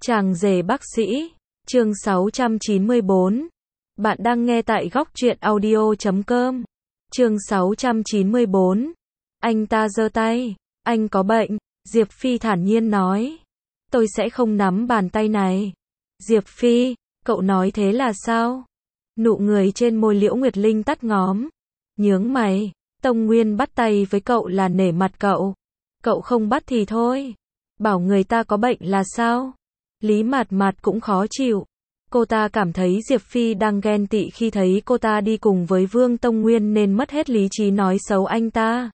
Chàng rể bác sĩ, chương 694. Bạn đang nghe tại góc truyện audio.com. Chương 694. Anh ta giơ tay. Anh có bệnh, Diệp Phi thản nhiên nói. Tôi sẽ không nắm bàn tay này. Diệp Phi, cậu nói thế là sao? Nụ cười trên môi Liễu Nguyệt Linh tắt ngóm. Nhướng mày, Tông Nguyên bắt tay với cậu là nể mặt cậu. Cậu không bắt thì thôi. Bảo người ta có bệnh là sao? Lý Mạt Mạt cũng khó chịu. Cô ta cảm thấy Diệp Phi đang ghen tị khi thấy cô ta đi cùng với Vương Tông Nguyên nên mất hết lý trí nói xấu anh ta.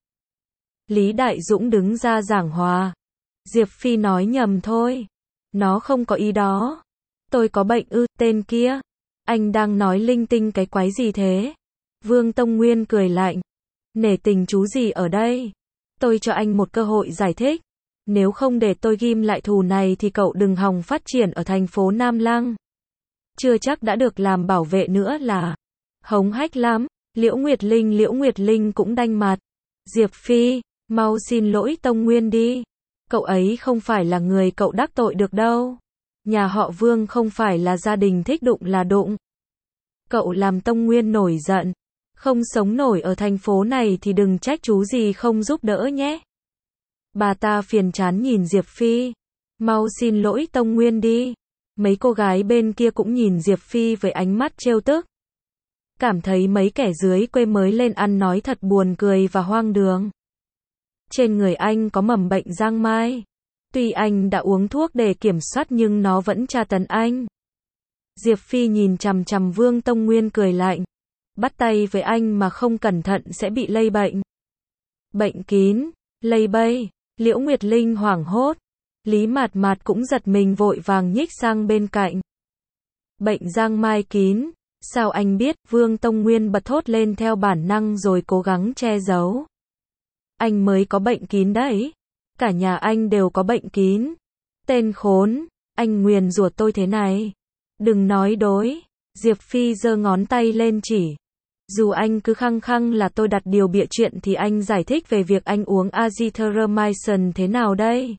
Lý Đại Dũng đứng ra giảng hòa. Diệp Phi nói nhầm thôi. Nó không có ý đó. Tôi có bệnh ư, tên kia. Anh đang nói linh tinh cái quái gì thế? Vương Tông Nguyên cười lạnh. Nể tình chú gì ở đây? Tôi cho anh một cơ hội giải thích. Nếu không để tôi ghim lại thù này thì cậu đừng hòng phát triển ở thành phố Nam Lăng. Chưa chắc đã được làm bảo vệ nữa là. Hống hách lắm. Liễu Nguyệt Linh cũng đanh mặt. Diệp Phi, mau xin lỗi Tông Nguyên đi. Cậu ấy không phải là người cậu đắc tội được đâu. Nhà họ Vương không phải là gia đình thích đụng là đụng. Cậu làm Tông Nguyên nổi giận. Không sống nổi ở thành phố này thì đừng trách chú gì không giúp đỡ nhé. Bà ta phiền chán nhìn Diệp Phi. Mau xin lỗi Tông Nguyên đi. Mấy cô gái bên kia cũng nhìn Diệp Phi với ánh mắt trêu tức. Cảm thấy mấy kẻ dưới quê mới lên ăn nói thật buồn cười và hoang đường. Trên người anh có mầm bệnh giang mai. Tuy anh đã uống thuốc để kiểm soát nhưng nó vẫn tra tấn anh. Diệp Phi nhìn chằm chằm Vương Tông Nguyên cười lạnh. Bắt tay với anh mà không cẩn thận sẽ bị lây bệnh. Bệnh kín, lây bay. Liễu Nguyệt Linh hoảng hốt. Lý Mạt Mạt cũng giật mình vội vàng nhích sang bên cạnh. Bệnh giang mai kín. Sao anh biết? Vương Tông Nguyên bật thốt lên theo bản năng rồi cố gắng che giấu. Anh mới có bệnh kín đấy. Cả nhà anh đều có bệnh kín. Tên khốn, anh nguyền rủa tôi thế này. Đừng nói dối. Diệp Phi giơ ngón tay lên chỉ. Dù anh cứ khăng khăng là tôi đặt điều bịa chuyện thì anh giải thích về việc anh uống azithromycin thế nào đây?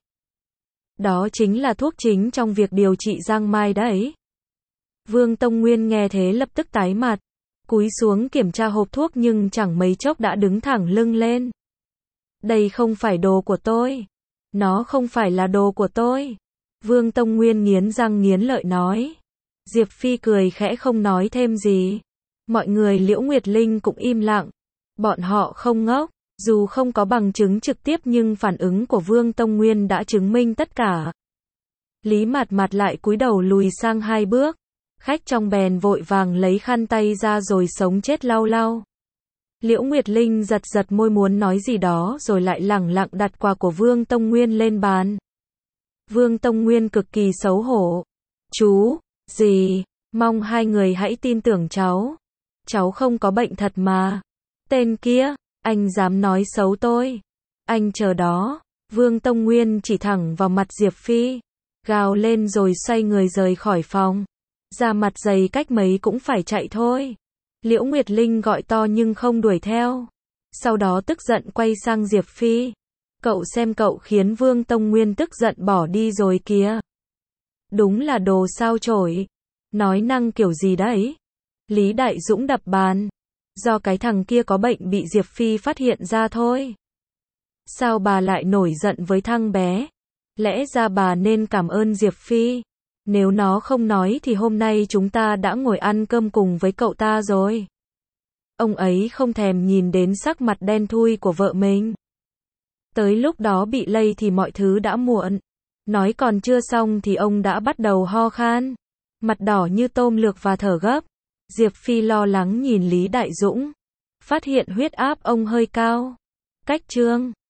Đó chính là thuốc chính trong việc điều trị giang mai đấy. Vương Tông Nguyên nghe thế lập tức tái mặt. Cúi xuống kiểm tra hộp thuốc nhưng chẳng mấy chốc đã đứng thẳng lưng lên. Đây không phải đồ của tôi. Nó không phải là đồ của tôi. Vương Tông Nguyên nghiến răng nghiến lợi nói. Diệp Phi cười khẽ không nói thêm gì. Mọi người Liễu Nguyệt Linh cũng im lặng. Bọn họ không ngốc. Dù không có bằng chứng trực tiếp nhưng phản ứng của Vương Tông Nguyên đã chứng minh tất cả. Lý Mạt Mạt lại cúi đầu lùi sang 2 bước. Khách trong bèn vội vàng lấy khăn tay ra rồi sống chết lau lau. Liễu Nguyệt Linh giật giật môi muốn nói gì đó rồi lại lẳng lặng đặt quà của Vương Tông Nguyên lên bàn. Vương Tông Nguyên cực kỳ xấu hổ. Chú, dì, mong hai người hãy tin tưởng cháu. Cháu không có bệnh thật mà. Tên kia, anh dám nói xấu tôi. Anh chờ đó. Vương Tông Nguyên chỉ thẳng vào mặt Diệp Phi. Gào lên rồi xoay người rời khỏi phòng. Da mặt dày cách mấy cũng phải chạy thôi. Liễu Nguyệt Linh gọi to nhưng không đuổi theo. Sau đó tức giận quay sang Diệp Phi. Cậu xem cậu khiến Vương Tông Nguyên tức giận bỏ đi rồi kìa. Đúng là đồ sao chổi. Nói năng kiểu gì đấy? Lý Đại Dũng đập bàn. Do cái thằng kia có bệnh bị Diệp Phi phát hiện ra thôi. Sao bà lại nổi giận với thằng bé? Lẽ ra bà nên cảm ơn Diệp Phi. Nếu nó không nói thì hôm nay chúng ta đã ngồi ăn cơm cùng với cậu ta rồi. Ông ấy không thèm nhìn đến sắc mặt đen thui của vợ mình. Tới lúc đó bị lây thì mọi thứ đã muộn. Nói còn chưa xong thì ông đã bắt đầu ho khan. Mặt đỏ như tôm luộc và thở gấp. Diệp Phi lo lắng nhìn Lý Đại Dũng. Phát hiện huyết áp ông hơi cao. Cách chương